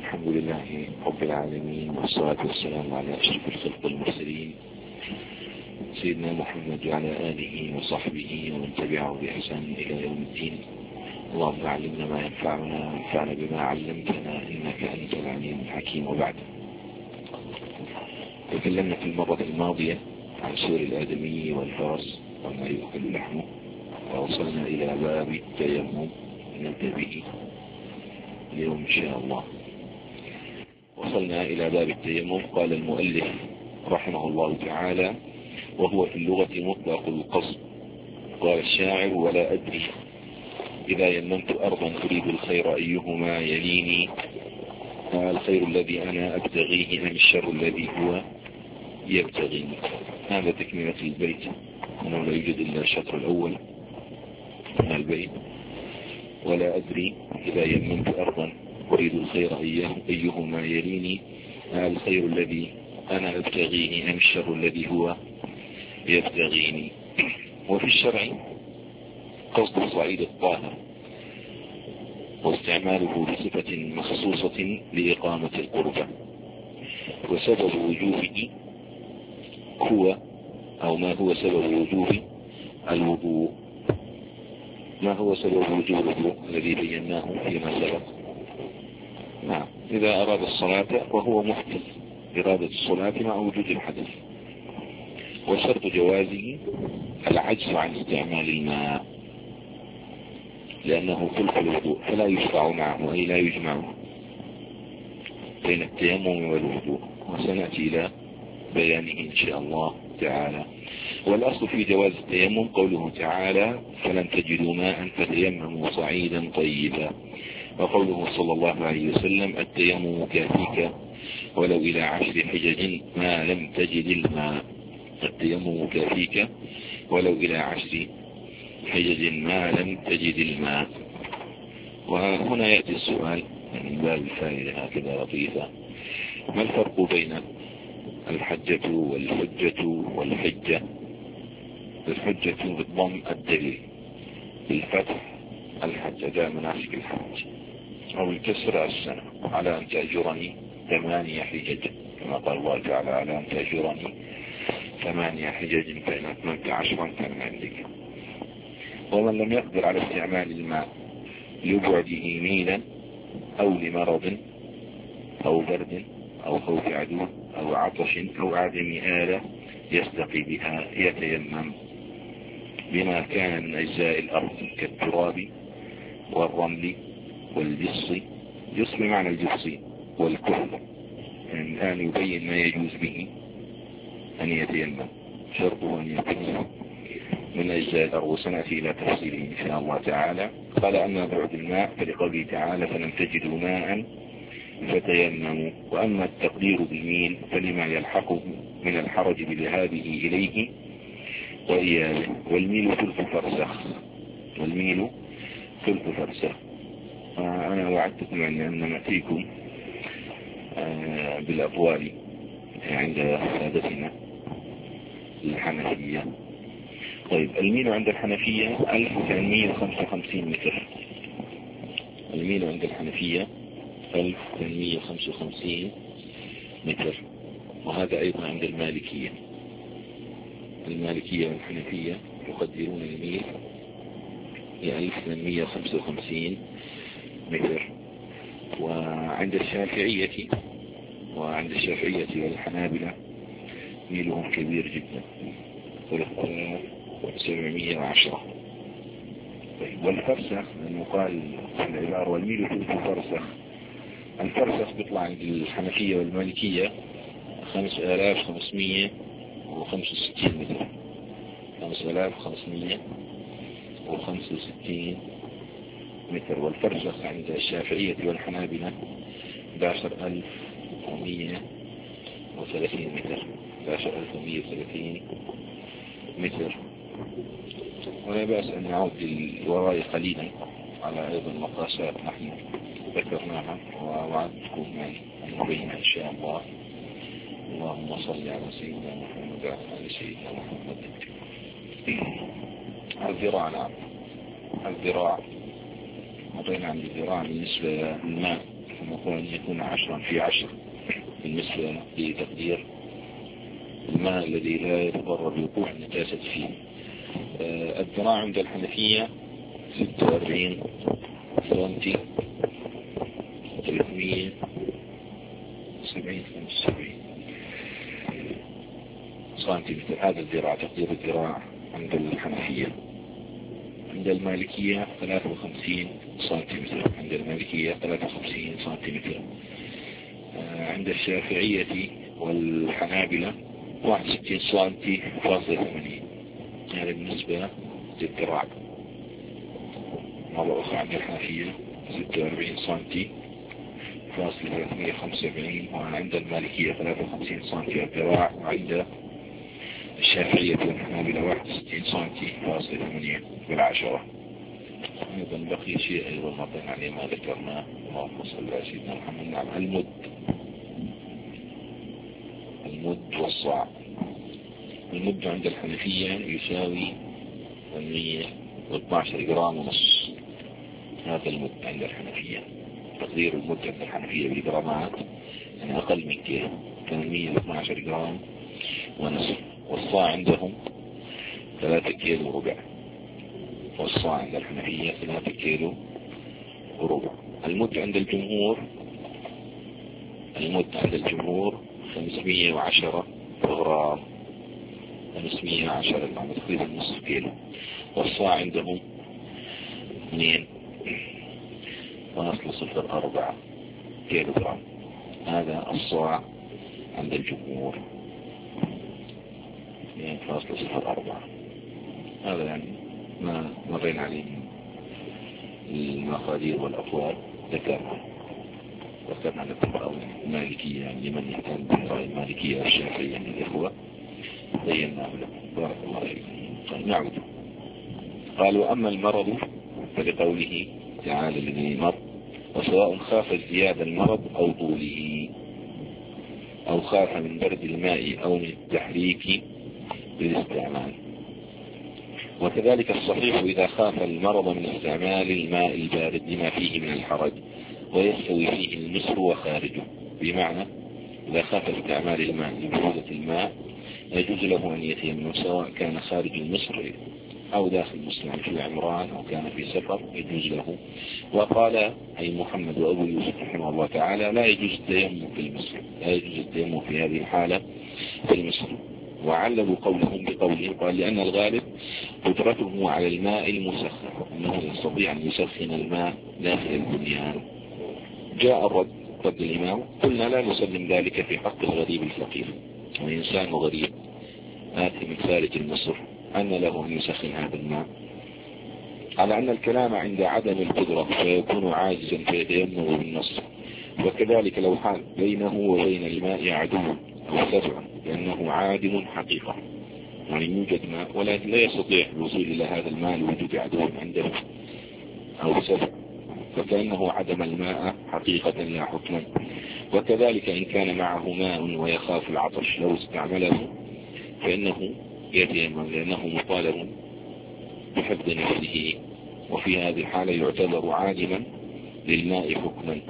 الحمد لله رب العالمين، والصلاة والسلام على أشرف الخلق المرسلين سيدنا محمد وعلى آله وصحبه ومن تبعه بإحسان إلى يوم الدين. اللهم علمنا ما ينفعنا وانفعنا بما علمتنا إنك أنت العليم الحكيم. وبعد، تكلمنا في المرة الماضية عن سور الآدمي والفرس وما يؤكل لحمه، ووصلنا إلى باب التيمم نبدأ به اليوم إن شاء الله. وصلنا إلى باب التيمم. قال المؤلف رحمه الله تعالى: وهو في اللغة مطلق القصد. قال الشاعر: ولا أدري إذا يممت أرضا أريد الخير أيهما يليني، الخير الذي أنا أبتغيه أم الشر الذي هو يبتغيني. هذا تكملة البيت، أنه لا يوجد إلا الشطر الأول من البيت: ولا أدري إذا يممت أرضا أريد الخير أيهما يليني، الخير الذي أنا أبتغيه أم الشر الذي هو يبتغيني. وفي الشرع قصد الصعيد الطاهر واستعماله بصفة مخصوصة لإقامة القربة. وسبب وجوبه هو أو ما هو سبب وجوب الوضوء. ما هو سبب وجوب الوضوء الذي بيناه فيما سبق؟ نعم، إذا أراد الصلاة وهو محدث، إرادة الصلاة مع وجود الحدث. وشرط جوازه العجز عن استعمال الماء، لأنه خلق الوضوء فلا يشرع معه أي لا يجمع بين التيمم والوضوء، وسنأتي إلى بيانه إن شاء الله تعالى. والأصل في جواز التيمم قوله تعالى: فلن تجدوا ماء فتيمموا صعيدا طيبا. وقوله صلى الله عليه وسلم: التيمم كافيك ولو إلى 10 حجج ما لم تجد الماء. التيمم كافيك ولو إلى 10 حجج ما لم تجد الماء. وهنا يأتي السؤال من باب الفائدة هكذا لطيفة: ما الفرق بين الحجة والحجة والحجة؟ الحجة بالضم الدليل، بالفتح الحج أداء مناسك الحج، أو الكسر السنة، على أن تأجرني 8 حجج، كما قال الله تعالى: على أن تأجرني 8 حجج فإن أتممت 10 كان عندك. ومن لم يقدر على استعمال الماء لبعده ميلا أو لمرض أو برد أو خوف عدو أو عطش أو عدم آلة يستقي بها، يتيمم بما كان من أجزاء الأرض كالتراب والرمل والجص، جص بمعنى الجص، والكحل. يعني الآن يبين ما يجوز به أن يتيمم، شرطه أن يكون من أجزاء الأرض، وسنأتي إلى تفصيله إن شاء الله تعالى. قال: أما بعد الماء فلقوله تعالى: فلم تجدوا ماء فتيمموا. وأما التقدير بالميل فلما يلحقه من الحرج بذهابه إليه وإيابه. والميل ثلث فرسخ، والميل ثلث فرسخ. أنا وعدتكم أن نأتيكم بالأقوال عند سادتنا الحنفية. طيب، الميل عند الحنفية 1855 متر. الميل عند الحنفية 1855 متر. وهذا أيضا عند المالكية. المالكية والحنفية يقدرون الميل ل 1855 متر. وعند الشافعية والحنابلة ميلهم كبير جدا، 3710. طيب، والفرسخ لأنه قال في العبارة: والميل ثلث فرسخ. الفرسخ بيطلع عند الحنفية والمالكية 5565 متر، 5565 متر. والفرسخ عند الشافعية والحنابلة 11130 متر، 11130 متر. ولا بأس أن نعود للوراء قليلا على أيضا مقاسات نحن ذكرناها ووعدتكم أن نبين إن شاء الله. اللهم صل على سيدنا محمد وعلى آل سيدنا محمد. الذراع، نعم، الذراع. وضعنا عن الذراع بالنسبة للماء كما وأن يكون 10 في 10 بالنسبة لتقدير الماء الذي لا يتضرر بوقوع النجاسة فيه. الذراع عند الحنفية 46 سنتي 370 75 سنتيمتر. هذا الذراع تقدير الذراع عند الحنفية. عند المالكية 53 سنتيمتر. عند المالكية 53 سنتيمتر. عند الشافعية والحنابلة 61 سنتي فاصلة 80. هذا بالنسبة للذراع. مرة أخرى عند الحنفية 46 سنتي فاصلة 375. وعند المالكية 53 سنتي الذراع. وعند الشافعية والحنابلة 61 سنتي فاصلة 8 بالعشرة. أيضا بقي شيء أيضا مرضين عليه ما ذكرناه. اللهم صل على سيدنا محمد. نعم، المد والصاع. المد عند الحنفية يساوي 112 جرام ونص. هذا المد عند الحنفية. تقدير المد عند الحنفية بالجرامات يعني أقل من كيلو، كان 112 جرام ونصف. والصاع عندهم 3 كيلو وربع. والصاع عند الحنفية 3 كيلو وربع. المد عند الجمهور 510 غرام. 510 جرام تقريبا نصف كيلو. والصاع عندهم 2.04 كيلو جرام. هذا الصاع عند الجمهور 2.04. هذا يعني ما مرينا عليه المقادير والأطوال ذكرنا لكم رأي المالكية يعني لمن يهتم برأي المالكية والشافعية يعني الإخوة بيناه لكم. بارك الله فيكم. طيب نعود. قالوا أما المرض فلقوله تعالى الذي مر وسواء خاف ازدياد المرض أو طوله أو خاف من برد الماء أو من التحريك بالاستعمال. وكذلك الصحيح إذا خاف المرض من استعمال الماء البارد لما فيه من الحرج ويستوي فيه المسر وخارجه. بمعنى إذا خاف استعمال الماء لبرودة الماء يجوز له أن يتيمم سواء كان خارج المصر أو داخل المسلم في عمران أو كان في سفر يجوز له. وقال أي محمد وأبو يوسف رحمه الله تعالى لا يجوز التيمم في المصر، لا يجوز التيمم في هذه الحالة في المصر. وعللوا قولهم بقوله قال لأن الغالب قدرته على الماء المسخن أنه يستطيع أن يسخن الماء داخل البنيان. جاء رد الإمام قلنا لا نسلم ذلك في حق الغريب الفقير وإنسان غريب آتي من خارج المصر أن له أن يسخن هذا الماء، على أن الكلام عند عدم القدرة فيكون عاجزا فيتيمم بالنص. وكذلك لو حال بينه وبين الماء عدو أو سبع لأنه عادم حقيقة يعني يوجد ماء ولكن لا يستطيع الوصول إلى هذا الماء لوجود عدو عنده أو سبع فكأنه عدم الماء حقيقة لا حكما. وكذلك إن كان معه ماء ويخاف العطش لو استعمله فإنه يتيمم لأنه مطالب بحفظ نفسه، وفي هذه الحالة يعتبر عادما للماء حكما.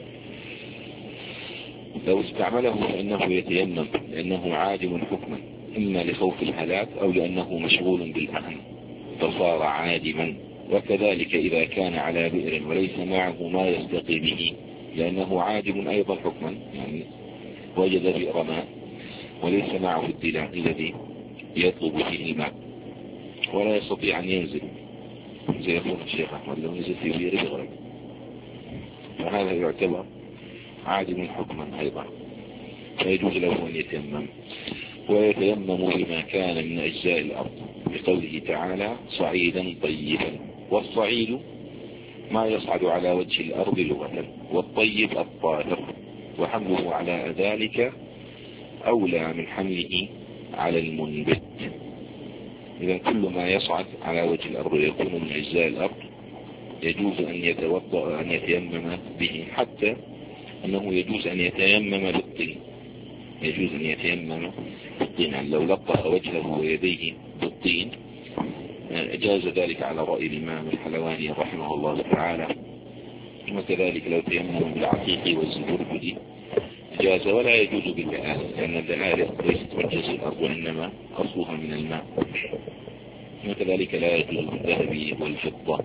لو استعمله فإنه يتيمم لأنه عادم حكما إما لخوف الهلاك أو لأنه مشغول بالأهم فصار عادما. وكذلك إذا كان على بئر وليس معه ما يستقي به لأنه عادم أيضا حكما يعني وجد بئر ماء وليس معه الدلع الذي يطلب فيه الماء ولا يستطيع أن ينزل زي يقول الشيخ أحمد لو نزل في بئر بغرب فهذا يعتبر عادم حكما أيضا فيجوز له أن يتيمم. ويتيمم بما كان من أجزاء الأرض بقوله تعالى صعيدا طيبا. والصعيد ما يصعد على وجه الأرض لغة والطيب الطاهر وحمله على ذلك أولى من حمله على المنبت. إذا كل ما يصعد على وجه الأرض ويكون من أجزاء الأرض يجوز أن يتوضأ أن يتيمم به حتى أنه يجوز أن يتيمم بالطين. يجوز أن يتيمم بالطين يعني لو لطخ وجهه ويديه بالطين جاز ذلك على رأي الإمام الحلواني رحمه الله تعالى وكذلك لو تيمم بالعقيق والزبرجد جاز، ولا يجوز باللآلئ لأن اللآلئ ليست من جنس الأرض وإنما أصلها من الماء. وكذلك لا يجوز بالذهب والفضة.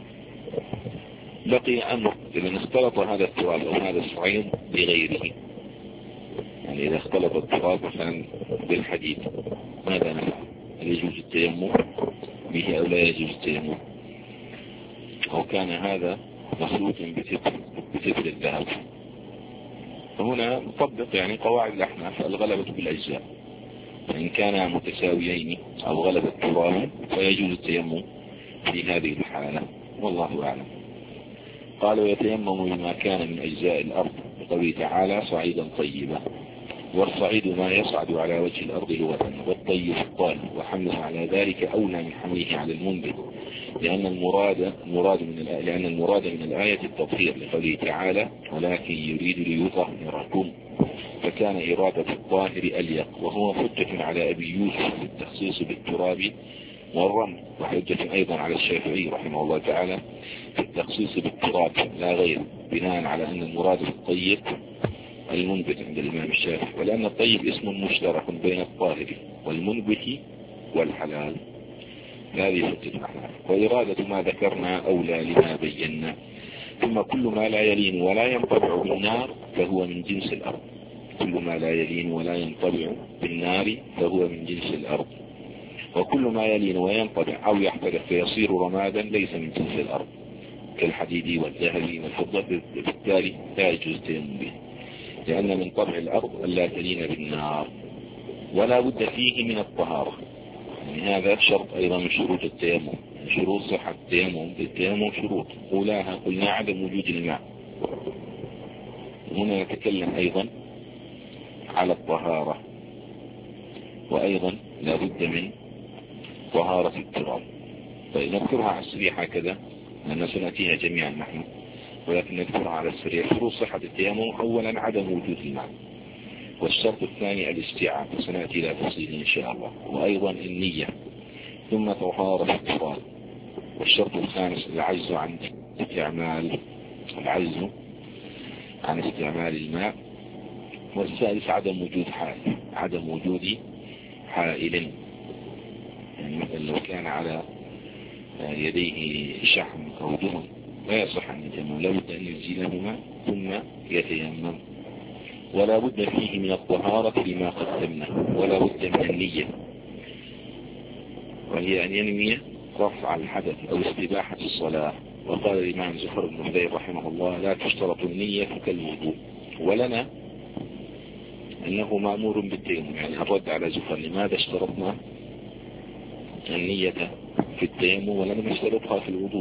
بقي أمر إذا اختلط هذا التراب أو هذا الصعيد بغيره، يعني إذا اختلط التراب مثلا بالحديد ماذا نفعل؟ هل يجوز التيمم به أو لا يجوز التيمم؟ أو كان هذا مخلوط بتبر الذهب، فهنا نطبق يعني قواعد الأحناف الغلبة بالأجزاء، فإن كانا متساويين أو غلب التراب فيجوز التيمم في هذه الحالة، والله أعلم. قال ويتيمم بما كان من أجزاء الأرض بقوله تعالى صعيدا طيبا، والصعيد ما يصعد على وجه الأرض لغة، والطيب الطاهر، وحمله على ذلك أولى من حمله على المنبت، لأن المراد من الآية التطهير لقوله تعالى ولكن يريد ليطهركم، فكان إرادة الطاهر أليق، وهو حجة على أبي يوسف في التخصيص بالتراب والرمل، وحجة أيضا على الشافعي رحمه الله تعالى في التخصيص بالتراب لا غير، بناء على أن المراد بالطيب المنبت عند الإمام الشافعي، ولأن الطيب اسم مشترك بين الطاهر والمنبت والحلال. هذه حجة الأحناف. وإرادة ما ذكرنا أولى لما بينا. ثم كل ما لا يلين ولا ينطبع بالنار فهو من جنس الأرض. كل ما لا يلين ولا ينطبع بالنار فهو من جنس الأرض. وكل ما يلين وينطبع أو يحترق فيصير رمادا ليس من جنس الأرض كالحديد والذهب والفضة، بالتالي لا يجوز التيمم به، لأن من طبع الأرض ألا تلين بالنار، ولا بد فيه من الطهارة. يعني هذا شرط أيضا من شروط التيمم. شروط صحة التيمم شروط، أولاها قلنا عدم وجود الماء. هنا نتكلم أيضا على الطهارة، وأيضا لا بد من طهارة التراب. طيب نذكرها على السريع هكذا لأننا سنأتيها جميعا نحن، ولكن نذكرها على السريع. شروط صحة التيمم أولا عدم وجود الماء، والشرط الثاني الاستيعاب، سنأتي إلى تفصيل إن شاء الله، وأيضا النية، ثم طهارة التراب. والشرط الخامس العجز عن استعمال الماء. والسادس عدم وجود حائل، يعني مثلا لو كان على يديه شحم أو دهن لا يصح أن يتيمم، لا بد أن يزيلهما ثم يتيمم. ولا بد فيه من الطهارة لما قدمنا، ولا بد من النية، وهي أن ينوي رفع الحدث أو استباحة الصلاة. وقال الإمام زفر بن حبيب رحمه الله لا تشترط النية كالوضوء. ولنا أنه مأمور بالتيمم، يعني الرد على زفر لماذا اشترطنا النية في التيمم ولم نشترطها في الوضوء؟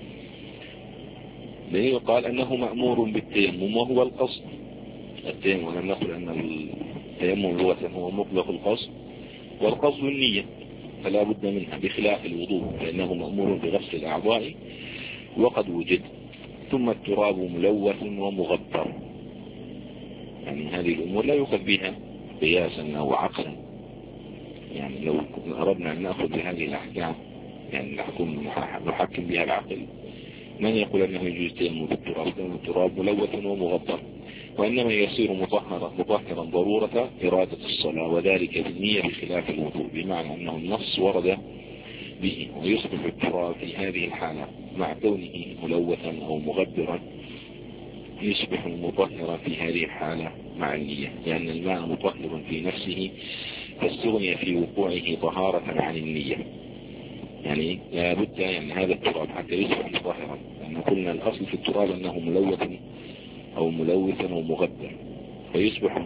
لأنه قال أنه مأمور بالتيمم وهو القصد. التيمم ولم نقل أن التيمم لغة هو مطلق القصد، والقصد النية فلا بد منها، بخلاف الوضوء فإنه مأمور بغسل الأعضاء وقد وجد. ثم التراب ملوث ومغبر، يعني هذه الأمور لا يؤخذ بها قياسا أو عقلا. يعني لو أردنا أن نأخذ بهذه الأحكام يعني نحكم بها العقل، من يقول أنه يجوز التيمم بالتراب؟ لأن التراب ملوث ومغبر، وإنما يصير مطهرا ضرورة إرادة الصلاة، وذلك بالنية بخلاف الوضوء، بمعنى أنه النص ورد به. ويصبح التراب في هذه الحالة مع كونه ملوثا أو مغبرا يصبح مطهرا في هذه الحالة مع النية، لأن الماء مطهر في نفسه فاستغني في وقوعه طهارة عن النية. يعني لا بد يعني هذا التراب حتى يصبح مطهرا، لأن قلنا الأصل في التراب أنه ملوثا أو مغبر، فيصبح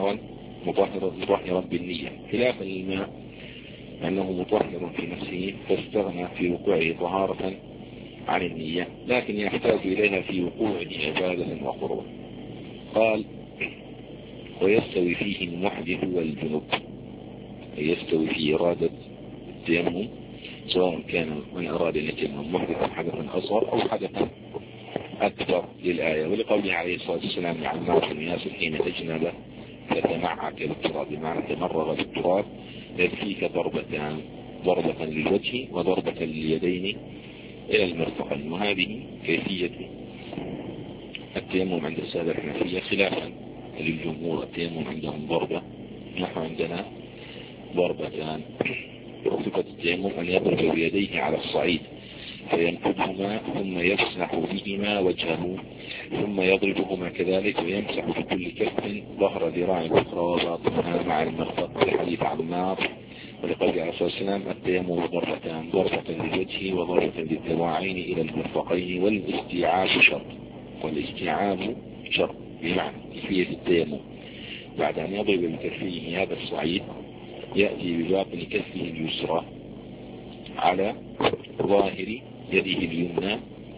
مطهرا بالنية، خلافا للماء أنه مطهر في نفسه فاستغنى في وقوعه طهارة عن النية، لكن يحتاج إليها في وقوعه عبادة وقربة. قال ويستوي فيه المحدث والجنوب، يستوي في إرادة التيمم سواء كان من أراد أن يتيمم محدثا حدثا أصغر أو حدثا أكبر للآية، ولقوله عليه الصلاة والسلام لعمار بن ياسر حين أجنب فتمعك بالتراب، بمعنى تمرغ بالتراب، يكفيك ضربتان، ضربة للوجه وضربة لليدين إلى المرفقين. وهذه كيفية التيمم عند السادة الحنفية خلافا للجمهور التيمم عندهم ضربة، نحن عندنا ضربتان. وصفة التيمم أن يضرب بيديه على الصعيد فينفذهما ثم يمسح بهما وجهه، ثم يضربهما كذلك ويمسح بكل كف ظهر ذراع الأخرى وباطنها مع المرفق، لحديث عمار ولقول عليه الصلاة والسلام التيمم ضربتان، ضربة للوجه وضربة للذراعين إلى المرفقين، والاستيعاب شرط. والاستيعاب شرط بمعنى كيفية التيمم بعد أن يضرب بكفيه هذا الصعيد يأتي بباطن كفه اليسرى على ظاهر يده اليمنى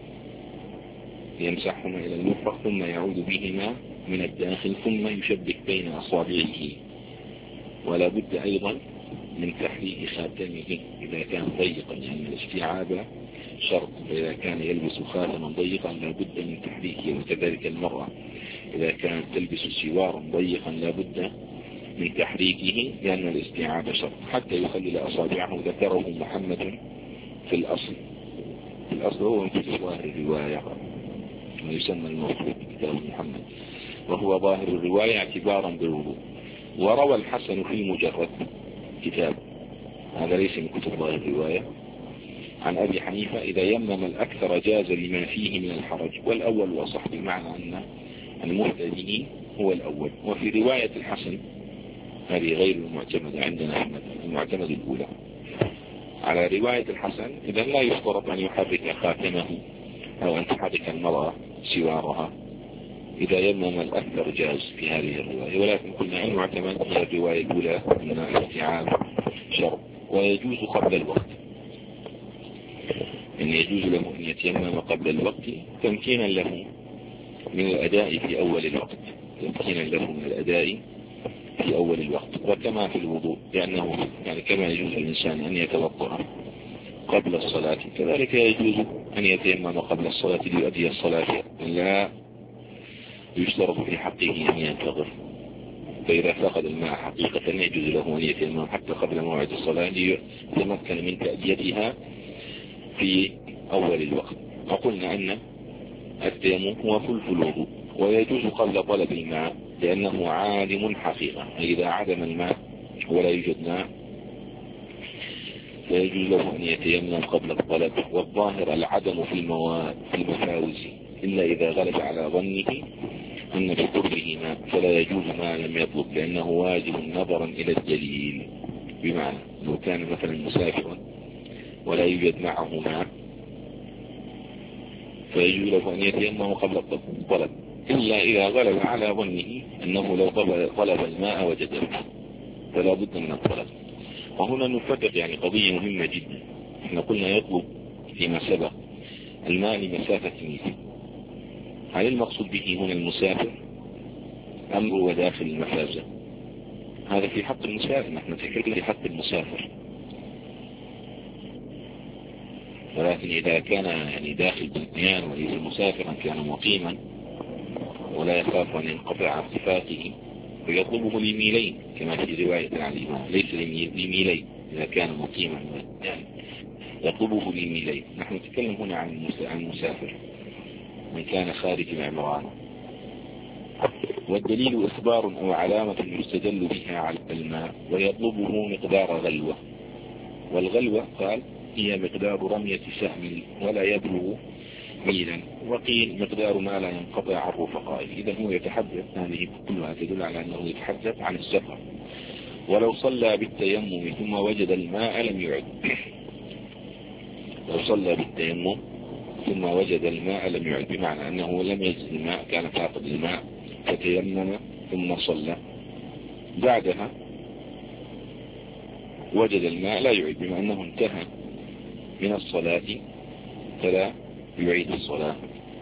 يمسحهما إلى المرفق ثم يعود بهما من الداخل ثم يشبك بين أصابعه. ولا بد أيضا من تحريك خاتمه إذا كان ضيقا، يعني الاستيعاب شرط، إذا كان يلبس خاتما ضيقا لا بد من تحريكه، وكذلك المرأة إذا كانت تلبس سوارا ضيقا لا بد من تحريكه لأن الاستيعاب شرط حتى يخلل أصابعه. ذكره محمد في الأصل هو في ظاهر الرواية ويسمى الموجود بكتاب محمد، وهو ظاهر الرواية اعتبارا بالوضوء. وروى الحسن في مجرد كتاب، هذا ليس من كتب ظاهر الرواية، عن أبي حنيفة إذا يمم الأكثر جاز لما فيه من الحرج، والأول وصح، بمعنى أن المهتدي هو الأول. وفي رواية الحسن هذه غير المعتمد عندنا، المعتمد الأولى على رواية الحسن إذا لا يشترط أن يحرك خاتمه أو أن تحرك المرأة سوارها، إذا يمم الأكثر جاز في هذه الرواية. ولكن قلنا المعتمد هي الرواية الأولى من الاستيعاب شرط. ويجوز قبل الوقت، أن يجوز له أن يتيمم قبل الوقت تمكينا له من الأداء في أول الوقت، في أول الوقت. وكما في الوضوء، لأنه يعني كما يجوز الإنسان أن يتوضأ قبل الصلاة كذلك يجوز أن يتيمم قبل الصلاة ليؤدي الصلاة، لا يشترط في حقه أن ينتظر. فإذا فقد الماء حقيقة يجوز له أن يتيمم حتى قبل موعد الصلاة ليتمكن من تأديتها في أول الوقت. وقلنا أن التيمم هو خلف الوضوء، ويجوز قبل طلب الماء لأنه عالم حقيقة، إذا عدم الماء ولا يوجد ماء فيجوز له أن يتيمم قبل الطلب. والظاهر العدم في المفاوز إلا إذا غلب على ظنه أن بقربه ماء فلا يجوز ما لم يطلب، لأنه واجب نظرا إلى الدليل. بمعنى لو كان مثلا مسافرا ولا يوجد معه ماء فيجوز له أن يتيمم قبل الطلب، إلا إذا غلب على ظنه أنه لو طلب الماء وجده فلا بد من الطلب. وهنا نفتح يعني قضية مهمة جدا. احنا قلنا يطلب فيما سبق الماء لمسافة ميل، هل المقصود به هنا المسافر أم هو داخل المفازة؟ هذا في حق المسافر، نحن نتكلم في حق المسافر. ولكن إذا كان يعني داخل بلدان وليس مسافرا كان مقيما ولا يخاف أن ينقطع اتفاقه فيطلبه لميلين كما في رواية عن الإمام، ليس لميلين إذا كان مقيما يعني يطلبه لميلين. نحن نتكلم هنا عن المسافر من كان خارج العمران. والدليل إخبار أو علامة يستدل بها على الماء، ويطلبه مقدار غلوة. والغلوة قال هي مقدار رمية سهم ولا يبلغ ميلا، وقيل مقدار ما لا ينقطع عن رفقائه. إذا هو يتحدث، هذه كلها تدل على أنه يتحدث عن السفر. ولو صلى بالتيمم ثم وجد الماء لم يعد. لو صلى بالتيمم ثم وجد الماء لم يعد، بمعنى أنه لم يجد الماء، كان فاقد الماء فتيمم ثم صلى، بعدها وجد الماء لا يعيد، بما أنه انتهى من الصلاة فلا يعيد الصلاة.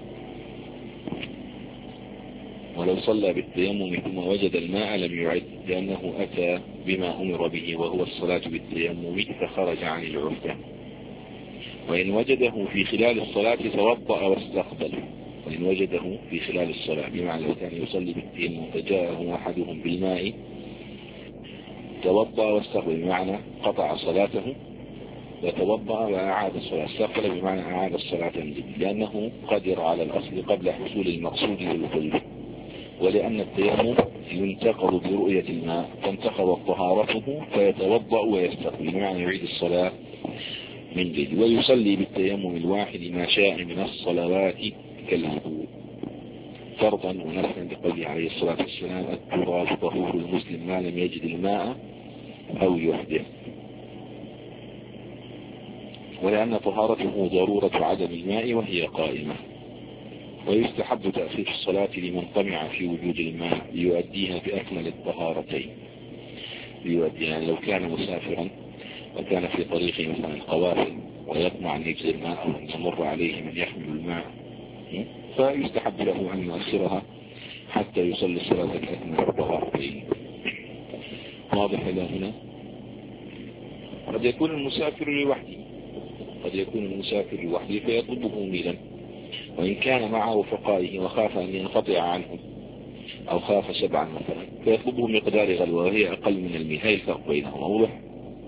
ولو صلى بالتيمم ثم وجد الماء لم يعد، لأنه أتى بما أمر به وهو الصلاة بالتيمم فخرج عن العهدة. وإن وجده في خلال الصلاة توضأ واستقبل. وإن وجده في خلال الصلاة بمعنى لو كان يصلي بالتيمم فجاءه أحدهم بالماء توضأ واستقبل، بمعنى قطع صلاته وتوضأ وأعاد الصلاة. استقبل بمعنى أعاد الصلاة لأنه قدر على الأصل قبل حصول المقصود للوضوء، ولأن التيمم ينتقض برؤية الماء فانتقضت طهارته فيتوضأ ويستقبل بمعنى يعيد الصلاة من جديد. ويصلي بالتيمم الواحد ما شاء من الصلوات كالوضوء فرضا ونفلا لقوله عليه الصلاة والسلام التراب طهور المسلم ما لم يجد الماء أو يحدث. ولأن طهارته ضرورة عدم الماء وهي قائمة. ويستحب تأخير الصلاة لمن طمع في وجود الماء ليؤديها بأكمل الطهارتين. يعني لو كان مسافرا وكان في طريقه مثلا القوافل ويطمع أن يجزي الماء أو أن يمر عليه من يحمل الماء فيستحب له أن يؤخرها حتى يصلي الصلاة بأكمل الطهارتين. واضح إلى هنا؟ قد يكون المسافر لوحده فيطلبه ميلا، وإن كان مع رفقائه وخاف أن ينقطع عنه أو خاف سبعا مثلا فيطلبه مقدار غلوة وهي أقل من الميل. هاي الفرق بينهم واضح؟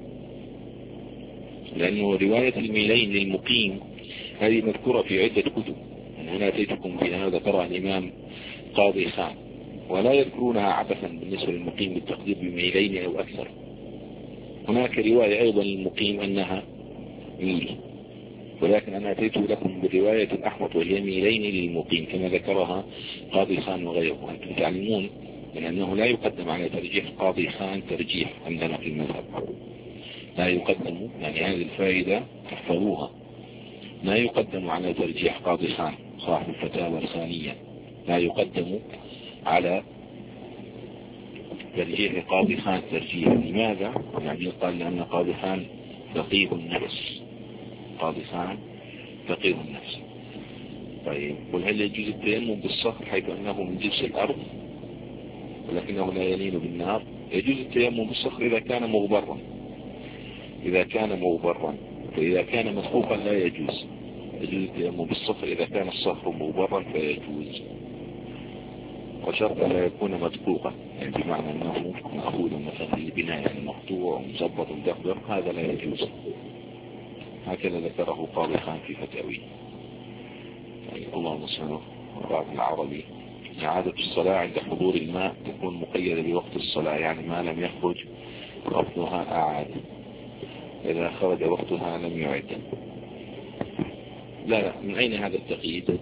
لأنه رواية الميلين للمقيم هذه مذكورة في عدة كتب. أنا أتيتكم بها ذكرها الإمام قاضي خان، ولا يذكرونها عبثا بالنسبة للمقيم بالتقدير بميلين أو أكثر. هناك رواية أيضا للمقيم أنها ميل، ولكن أنا أتيت لكم برواية أحمد وهي ميلين للمقيم كما ذكرها قاضي خان وغيره. أنتم تعلمون من أنه لا يقدم على ترجيح قاضي خان ترجيح عندنا في المذهب، لا يقدم، يعني هذه الفائدة تحفظوها، لا يقدم على ترجيح قاضي خان صاحب الفتاوى الخانية، لا يقدم على ترجيح قاضي خان ترجيح. لماذا؟ يعني قال لأن قاضي خان فقيه النفس، قاضي خان فقيه النفس. طيب قل هل يجوز التيمم بالصخر حيث أنه من جنس الأرض ولكنه لا يلين بالنار؟ يجوز التيمم بالصخر إذا كان مغبرا، فإذا كان مسحوقا لا يجوز. يجوز التيمم بالصخر إذا كان الصخر مغبرا فيجوز، وشرط لا يكون مدقوقا، يعني بمعنى أنه مأخوذ مثلا للبناء يعني مقطوع ومزبط ومدقدق، هذا لا يجوز. هكذا ذكره قاضي خان في فتاويه. اللهم صل على العربي. إعادة الصلاة عند حضور الماء تكون مقيدة بوقت الصلاة، يعني ما لم يخرج وقتها أعاد، إذا خرج وقتها لم يعد. لا من أين هذا التقييد؟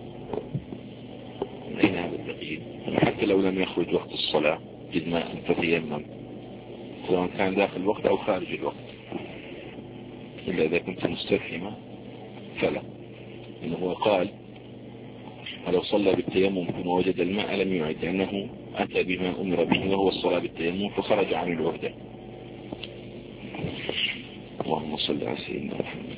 حتى لو لم يخرج وقت الصلاة جد ماء فتيمم سواء كان داخل الوقت أو خارج الوقت، إلا إذا كنت مستفهمة فلا. إنه قال ولو صلى بالتيمم ثم وجد الماء لم يعد، لأنه أتى بما أمر به وهو الصلاة بالتيمم فخرج عن الوحدة. اللهم صل على سيدنا محمد.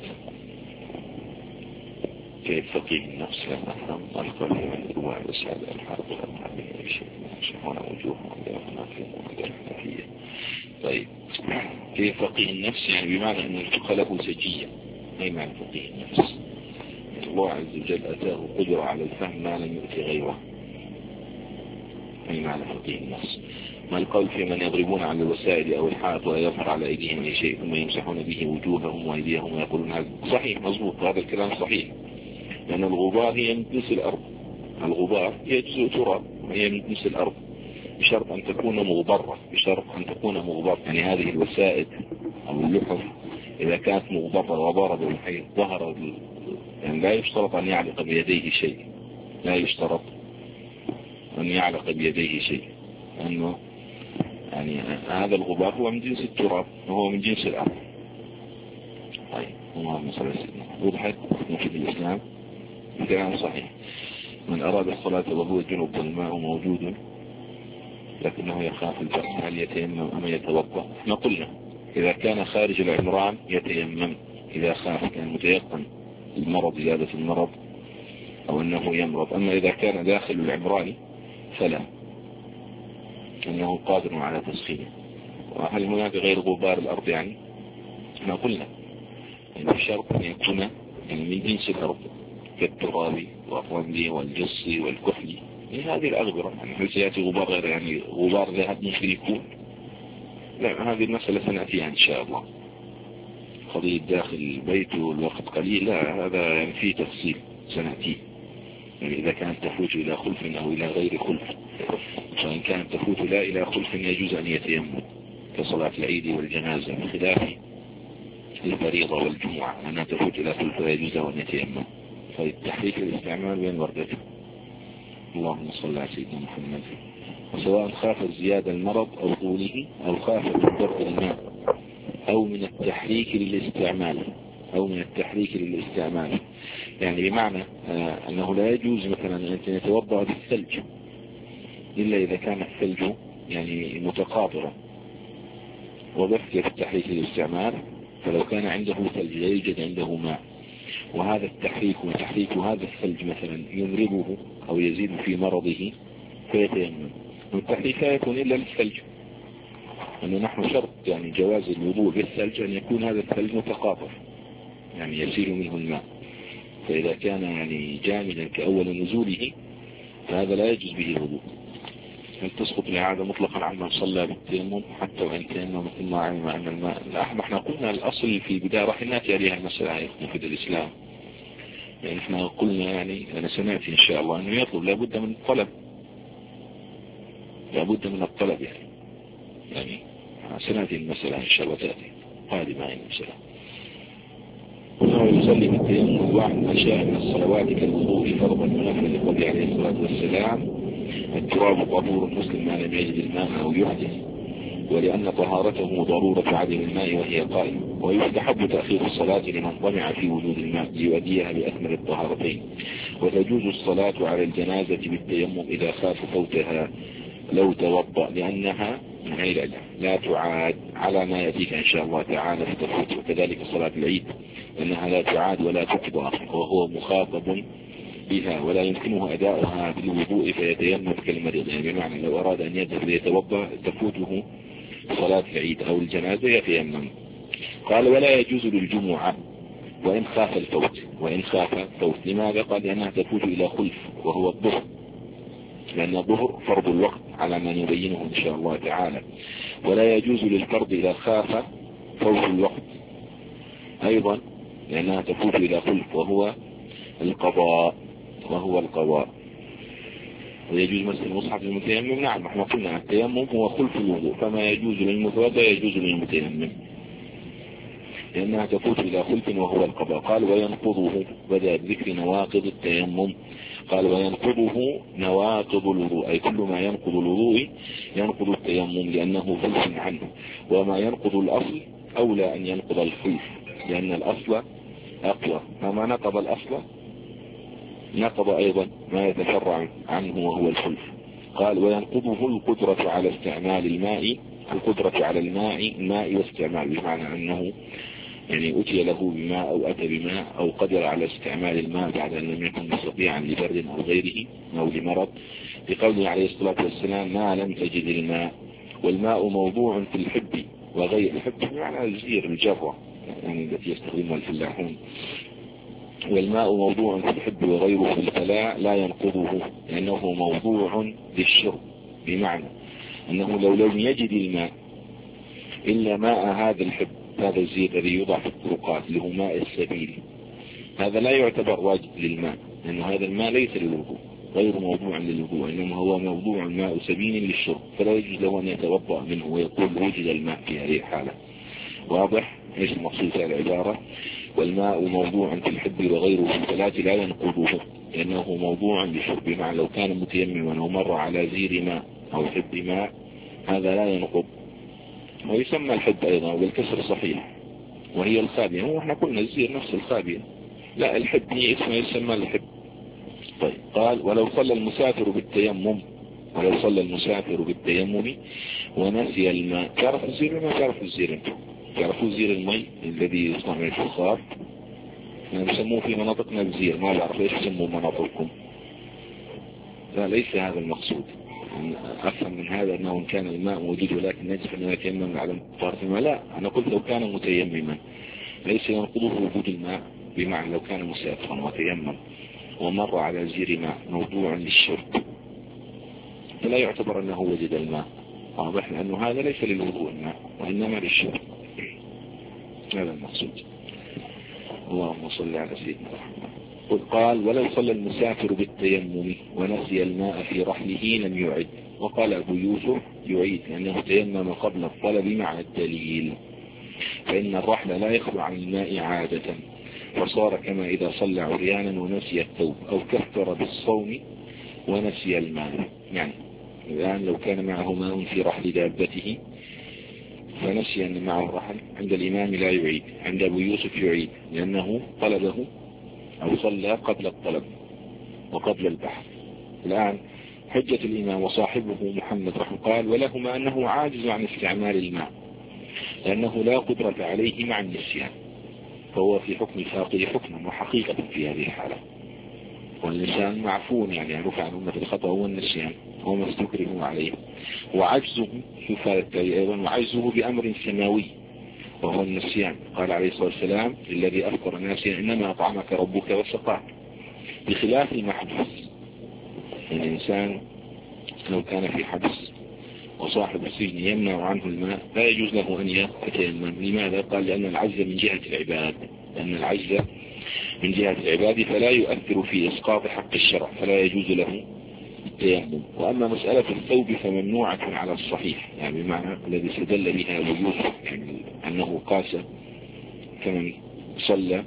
كيف فقيه النفس لا نفهم القلب من الرواع والسعادة الحرب لما به شيء شهونا وجوههم ودرفنا فيه. طيب كيف فقيه النفس؟ يعني بمعنى أن الفقه له سجية. أي معنى فقيه النفس؟ الله عز وجل أتاه قدرة على الفهم ما لم يؤتي غيره. أي معنى فقيه النفس؟ ما القول في من يضربون على الوسائل أو الحائط ولا يظهر على أيديهم أي شيء ثم يمسحون به وجوههم وأيديهم ويقولون هذا صحيح مضبوط، هذا الكلام صحيح، لأن الغبار هي من جنس الأرض، الغبار هي جزء تراب وهي من جنس الأرض بشرط أن تكون مغبرة، يعني هذه الوسائد أو اللحف إذا كانت مغبرة وضرب بحيث ظهر يعني لا يشترط أن يعلق بيديه شيء، لأنه يعني هذا الغبار هو من جنس التراب وهو من جنس الأرض. طيب اللهم صل على سيدنا وضحت في الإسلام كلام صحيح. من أراد الصلاة وهو جنوب والماء موجود لكنه يخاف البرد هل يتيمم أم يتوضأ؟ احنا قلنا إذا كان خارج العمران يتيمم، إذا خاف كان متيقن المرض زيادة المرض أو أنه يمرض. أما إذا كان داخل العمران فلا، أنه قادر على تسخينه. وهل هناك غير غبار الأرض؟ يعني احنا قلنا إن الشرط أن يكون يعني من جنس الأرض كالتراب والرمل والجص والكحل، هذه الأغبرة. يعني هل سيأتي غبار غير يعني غبار ذهب ممكن يكون؟ لا، هذه المسألة سنأتيها إن شاء الله. قضية داخل البيت والوقت قليل، لا هذا يعني فيه تفصيل سنأتيه. يعني إذا كانت تفوت إلى خلف أو إلى غير خلف، فإن كانت تفوت لا إلى خلف يجوز أن يتيمم كصلاة العيد والجنازة، بخلاف الفريضة والجمعة أنها تفوت إلى خلف يجوز أن يتيمم. فالتحريك الاستعمال بين وردته. اللهم صل على سيدنا محمد. وسواء خاف زيادة المرض أو طوله، أو خاف من ضرب الماء، أو من التحريك للاستعمال، يعني بمعنى أنه لا يجوز مثلا أن يتوضأ بالثلج إلا إذا كان الثلج يعني متقاطرا، وضفت في التحريك للاستعمال. فلو كان عنده ثلج لا يوجد عنده ماء، وهذا التحريك وتحريك هذا الثلج مثلا يمرضه أو يزيد في مرضه، فيتيمم. والتحريك لا يكون إلا للثلج، أنه نحن شرط يعني جواز الوضوء بالثلج أن يكون هذا الثلج متقاطر، يعني يسيل منه الماء. فإذا كان يعني جامدا كأول نزوله فهذا لا يجوز به الوضوء. هل تسقط الإعادة مطلقا عن من صلى بالتيمم حتى وإن تيمم ثم علم أن الماء؟ لا، احنا قلنا الأصل في بداية راح نأتي عليها المسألة يخطف في الإسلام. يعني احنا قلنا يعني أنا سمعت إن شاء الله أنه يطلب لابد من الطلب، يعني سنأتي المسألة إن شاء الله تأتي قادمة إن شاء الله. وهو يصلي بالتيمم واحد ما شاء من الصلوات كالوضوء فرضا ونفلا لقوله عليه الصلاة والسلام: التراب طهور المسلم ما لم يجد الماء أو يحدث، ولأن طهارته ضرورة عدم الماء وهي قائمة. ويستحب تأخير الصلاة لمن طمع في وجود الماء ليؤديها بأكمل الطهارتين. وتجوز الصلاة على الجنازة بالتيمم إذا خاف فوتها لو توضأ، لأنها لا تعاد على ما يأتيك إن شاء الله تعالى في تفوت. وكذلك صلاة العيد لأنها لا تعاد ولا تقضى، وهو مخاطب بها ولا يمكنه أداؤها بالوضوء فيتيمم كالمريض. يعني بمعنى لو أراد أن يذهب ليتوضأ تفوته صلاة العيد أو الجنازة يتيمم. قال: ولا يجوز للجمعة وإن خاف الفوت. لماذا؟ قال: لأنها تفوت إلى خلف وهو الظهر، لأن الظهر فرض الوقت على ما نبينه إن شاء الله تعالى. ولا يجوز للفرض إذا خاف فوت الوقت أيضا، لأنها تفوت إلى خلف وهو القضاء. ويجوز مس المصحف للمتيمم. نعم، احنا قلنا التيمم هو خلف الوضوء، فما يجوز للمتوضئ يجوز للمتيمم، لأنها تفوت إلى خلف وهو القضاء. قال: وينقضه، بدأ بذكر نواقض التيمم. قال: وينقضه نواقض الوضوء، أي كل ما ينقض الوضوء ينقض التيمم لأنه خلف عنه. وما ينقض الأصل أولى أن ينقض الخلف، لأن الأصل أقوى. فما نقض الأصل نقض أيضا ما يتفرع عنه وهو الخلف. قال: وينقضه القدرة على استعمال الماء، القدرة على الماء واستعمال، بمعنى أنه يعني أتي له بماء أو أتى بماء أو قدر على استعمال الماء بعد أن لم يكن مستطيعا لبرد أو غيره أو لمرض، بقوله عليه الصلاة والسلام: ما لم تجد الماء. والماء موضوع في الحب وغير الحب، بمعنى الزير الجرة يعني التي يستخدمها الفلاحون. والماء موضوع في الحب وغيره في الفلاء لا ينقضه، لأنه موضوع للشرب، بمعنى أنه لو لم يجد الماء إلا ماء هذا الحب، هذا الزيت الذي يوضع في الطرقات اللي هو ماء السبيل، هذا لا يعتبر واجب للماء، لأنه هذا الماء ليس للوضوء، غير موضوع للوضوء، إنما هو موضوع ماء سبيل للشرب، فلا يجوز له أن يتوضأ منه ويقول وجد الماء في هذه الحالة. واضح ايش المقصود في العبارة؟ والماء موضوع في الحب وغيره في الفلاة لا ينقضه، لأنه موضوع للشرب. مع لو كان متيمما ومر على زير ماء أو حب ماء هذا لا ينقض. ويسمى الحب أيضا بالكسر صحيح وهي الخابية. هو احنا قلنا الزير نفس الخابية، لا الحب هي اسمه يسمى الحب. طيب، قال: ولو صلى المسافر بالتيمم ونسي الماء. تعرف الزير ما تعرف الزير؟ انتم تعرفوا زير المي الذي يصنع من الفخار؟ نسموه في مناطقنا الزير، ما بعرف ليش يسموه مناطقكم. لا، ليس هذا المقصود. أفهم من هذا أنه إن كان الماء موجود ولكن نجد أنه يتيمم على طهارة الماء. لا، أنا قلت لو كان متيمما ليس ينقضه وجود الماء، بمعنى لو كان مسافرا وتيمم ومر على زير ماء موضوع للشرب فلا يعتبر أنه وجد الماء. واضح، لأنه هذا ليس للوضوء الماء وإنما للشرب. هذا المقصود. اللهم صل على سيدنا محمد. قال ولو صلى المسافر بالتيمم ونسي الماء في رحله لم يعد. وقال أبو يوسف يعيد لأنه تيمم قبل الطلب مع الدليل، فإن الرحل لا يخلو عن الماء عادة، فصار كما إذا صلى عريانا ونسي الثوب أو كفر بالصوم ونسي الماء. يعني الآن لو كان معه ماء في رحل دابته فنسي أن معه رحل، عند الإمام لا يعيد، عند أبو يوسف يعيد لأنه طلبه أو صلى قبل الطلب وقبل البحث. الآن حجة الإمام وصاحبه محمد رحمه قال ولهما أنه عاجز عن استعمال الماء لأنه لا قدرة عليه مع النسيان، فهو في حكم الفاقد حكما وحقيقة في هذه الحالة. والنسيان معفون، يعني رفع عن أمة الخطأ هو النسيان هو ما استكره عليه. وعجزه شوف هذا التالي أيضا، وعجزه بأمر سماوي وهو النسيان. قال عليه الصلاة والسلام الذي أفكر ناسيا إنما أطعمك ربك وسقاك، بخلاف المحبوس. الإنسان لو كان في حبس وصاحب السجن يمنع عنه الماء لا يجوز له أن يتيمم. لماذا؟ قال لأن العجز من جهة العباد، لأن العجز من جهة العباد فلا يؤثر في إسقاط حق الشرع، فلا يجوز له التيمم. وأما مسألة الثوب فممنوعة على الصحيح، يعني بمعنى الذي استدل بها أبو يوسف، يعني أنه قاس كمن صلى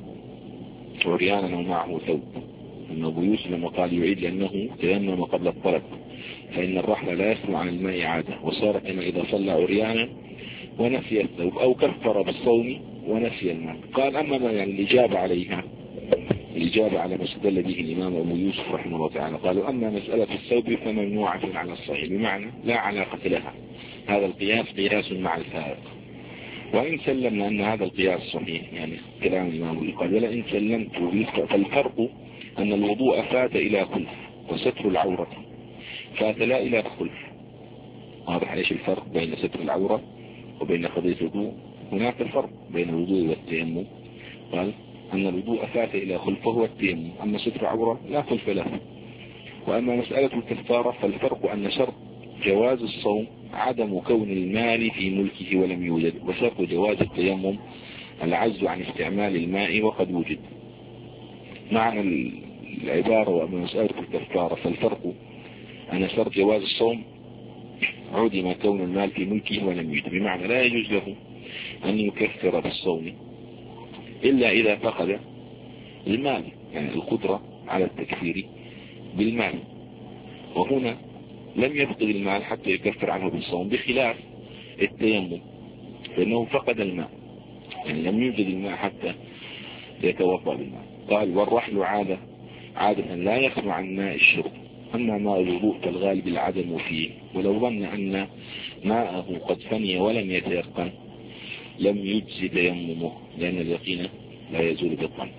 عريانا ومعه ثوب. أن أبو يوسف لما قال يعيد لأنه تيمم قبل الطلب، فإن الرحل لا يخلو عن الماء عادة، وصار كما إذا صلى عريانا ونسي الثوب أو كفر بالصوم ونسي الماء. قال أما ما يعني الإجابة عليها، الإجابة على ما استدل به الإمام أبو يوسف رحمه الله تعالى، قالوا أما مسألة الثوب فممنوعة على الصحيح، بمعنى لا علاقة لها، هذا القياس قياس مع الفارق. وإن سلمنا أن هذا القياس صحيح، يعني كلام الإمام أبو قال ولئن سلمت فالفرق أن الوضوء فات إلى خلف وستر العورة فات لا إلى خلف. واضح ايش الفرق بين ستر العورة وبين قضية الوضوء؟ هناك الفرق بين الوضوء والتيمم. قال أن الوضوء فات إلى خلف وهو التيمم، أما ستر عورة لا خلف له. وأما مسألة الكفارة فالفرق أن شرط جواز الصوم عدم كون المال في ملكه ولم يوجد، وشرط جواز التيمم العجز عن استعمال الماء وقد وجد. معنى العبارة وأما مسألة الكفارة فالفرق أن شرط جواز الصوم عدم كون المال في ملكه ولم يوجد، بمعنى لا يجوز له أن يكفر بالصوم إلا إذا فقد المال، يعني القدرة على التكفير بالمال. وهنا لم يفقد المال حتى يكفر عنه بالصوم، بخلاف التيمم لأنه فقد الماء، يعني لم يوجد الماء حتى يتوضأ بالماء. قال والرحل عادة لا يخلو عن ماء الشرب، أما ماء الوضوء فالغالب العدم فيه، ولو ظن أن ماءه قد فني ولم يتيقن لم يجز تيممه، لأن اليقين لا يزول بالظن.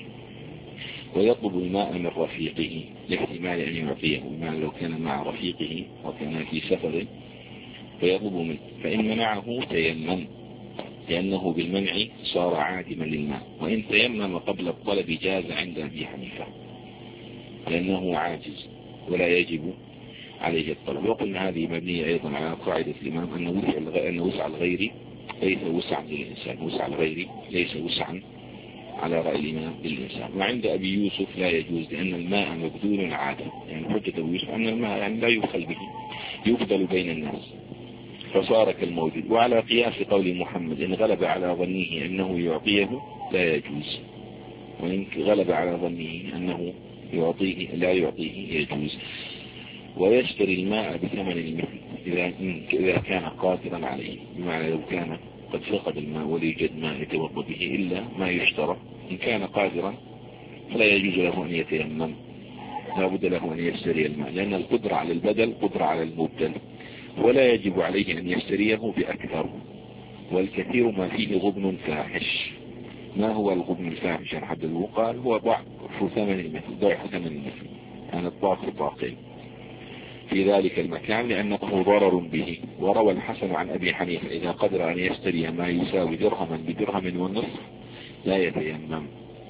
ويطلب الماء من رفيقه لاحتمال أن يعطيه، بمعنى لو كان مع رفيقه وكان في سفر فيطلب منه، فإن منعه تيمم لأنه بالمنع صار عادما للماء، وإن تيمم قبل الطلب جاز عند أبي حنيفة لأنه عاجز ولا يجب عليه الطلب. وقلنا هذه مبنية أيضا على قاعدة الإمام أن وسع الغير ليس وسعا للإنسان، وسع الغير ليس وسعا على رأي الإمام للإنسان. وعند أبي يوسف لا يجوز لأن الماء مبذول عادة، يعني حجة أبي يوسف أن الماء يعني لا يبخل به، يبذل بين الناس فصار كالموجود. وعلى قياس قول محمد إن غلب على ظنه أنه يعطيه لا يجوز، وإن غلب على ظنه أنه يعطيه لا يعطيه يجوز. ويشتري الماء بثمن المثل إذا كان قادرا عليه، بمعنى لو كان قد فقد الماء ولا يوجد ماء يتوضا به إلا ما يشترى، إن كان قادرا فلا يجوز له أن يتيمم، لا بد له أن يشتري الماء، لأن القدرة على البدل قدرة على المبدل، ولا يجب عليه أن يشتريه بأكثر. والكثير ما فيه غبن فاحش. ما هو الغبن الفاحش عن حد الوقال؟ هو ضعف ثمن المثل، ضعف ثمن المثل، يعني الضعف طاقين في ذلك المكان لأنه ضرر به. وروى الحسن عن أبي حنيفة إذا قدر أن يشتري ما يساوي درهما بدرهم والنصف لا يتيمم،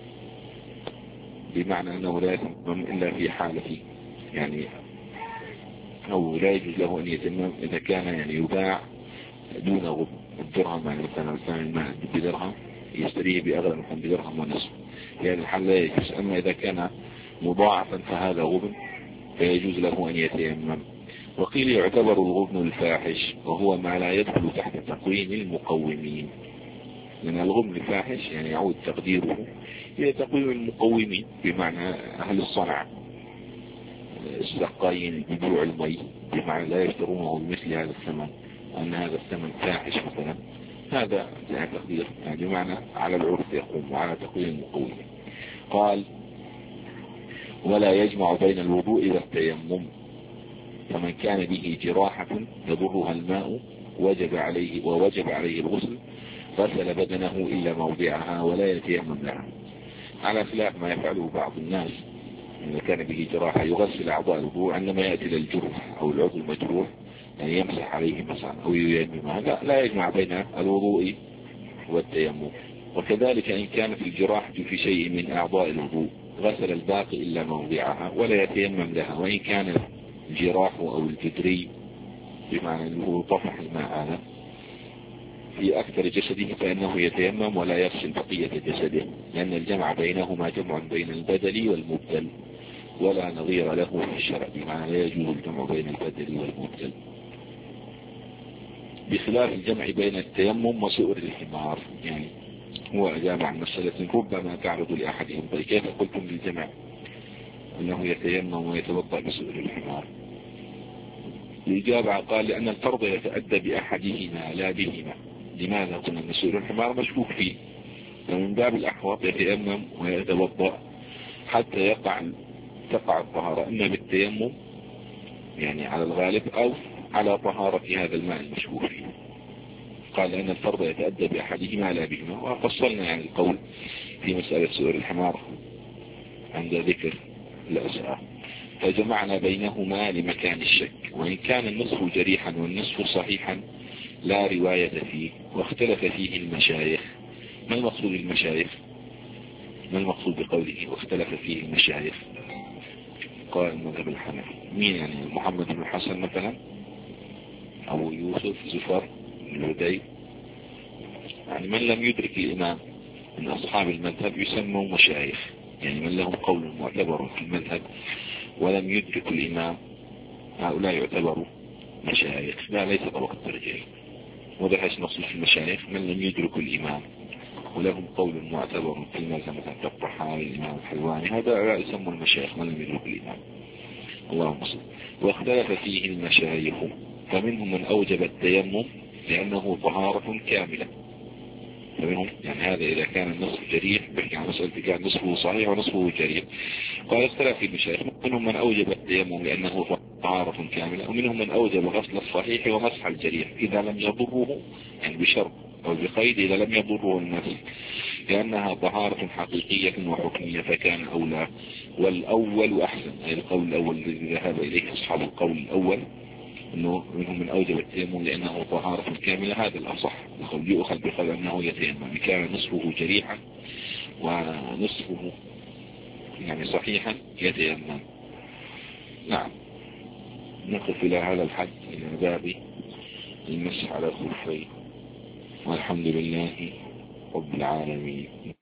بمعنى أنه لا يتيمم إلا في حالة يعني أو لا يجوز له أن يتيمم إذا كان يعني يباع دون غبن. الدرهم يعني مثلا الماء بدرهم يشتريه بأغلى من بدرهم ونصف، يعني الحل لا يجوز. أما إذا كان مضاعفا فهذا غبن فيجوز له أن يتيمم. وقيل يعتبر الغبن الفاحش وهو ما لا يدخل تحت تقويم المقومين، لأن الغبن الفاحش يعني يعود تقديره إلى تقويم المقومين، بمعنى أهل الصنعة السقايين ببيوع المي، بمعنى لا يشترونه بمثل هذا الثمن، أن هذا الثمن فاحش مثلا، هذا تقدير يعني بمعنى على العرف يقوم وعلى تقويم المقومين. قال ولا يجمع بين الوضوء والتيمم، فمن كان به جراحة يضرها الماء ووجب عليه الغسل غسل بدنه إلا موضعها ولا يتيمم لها، على خلاف ما يفعله بعض الناس إذا كان به جراحة يغسل أعضاء الوضوء، عندما يأتي للجرح أو العضو المجروح يعني يمسح عليه مثلا أو ييممه، لا يجمع بين الوضوء والتيمم. وكذلك إن كانت الجراحة في شيء من أعضاء الوضوء غسل الباقي إلا موضعها ولا يتيمم لها. وإن كان الجراح أو الجدري بمعنى أنه هو طفح الماء هذا في أكثر جسده فإنه يتيمم ولا يغسل بقية جسده، لأن الجمع بينهما جمع بين البدل والمبدل ولا نظير له في الشرع، بمعنى لا يجوز الجمع بين البدل والمبدل، بخلاف الجمع بين التيمم وسؤر الحمار. يعني هو أجاب عن مسألة ربما تعرض لأحدهم، كيف قلتم للجمع أنه يتيمم ويتوضأ بسؤر الحمار؟ الإجابة قال لأن الفرض يتأدى بأحدهما لا بهما. لماذا؟ قلنا أن سؤر الحمار مشكوك فيه، فمن باب الأحوط يتيمم ويتوضأ حتى تقع الطهارة إما بالتيمم يعني على الغالب أو على طهارة هذا الماء المشكوك فيه. قال لأن الفرض يتأدى بأحدهما لا بهما، وفصلنا يعني القول في مسألة سؤر الحمار عند ذكر الأسئلة، فجمعنا بينهما لمكان الشك. وإن كان النصف جريحا والنصف صحيحا لا رواية فيه، واختلف فيه المشايخ. ما المقصود المشايخ؟ ما المقصود بقوله واختلف فيه المشايخ؟ قال المذهب الحنفي. مين يعني؟ محمد بن الحسن مثلا، أبو يوسف، زفر، الهدي، يعني من لم يدرك الإمام من أصحاب المذهب يسموا مشايخ، يعني من لهم قول معتبر في المذهب ولم يدرك الإمام هؤلاء يعتبروا مشايخ. لا، ليس طبق الترجيح، وده حيث نصل في المشايخ من لم يدرك الإمام ولهم قول معتبر في المذهب مثلا كالطحاوي الإمام الحلواني، هذا لا يسموا المشايخ من لم يدرك الإمام. اللهم صل. واختلف فيه المشايخ، فمنهم من أوجب التيمم لأنه طهارة كاملة، فمنهم يعني هذا إذا كان النصف جريح، بحكي عن مسألة كان نصفه صحيح ونصفه جريح. قال اختلف في المشايخ، منهم من أوجب التيمم لأنه طهارة كاملة، ومنهم من أوجب غسل الصحيح ومسح الجريح إذا لم يضره، يعني بشرط أو بقيد إذا لم يضره المسح، لأنها طهارة حقيقية وحكمية فكان أولى. والأول أحسن، أي القول الأول الذي ذهب إليه أصحاب القول الأول أنه منهم من أوجب التيمم لأنه طهارة كاملة، هذا الأصح. يؤخذ بقول أنه يتيمم كان نصفه جريحا ونصفه يعني صحيحا يتيمم. نعم، نقف إلى هذا الحد إلى باب المسح على الخفين، والحمد لله رب العالمين.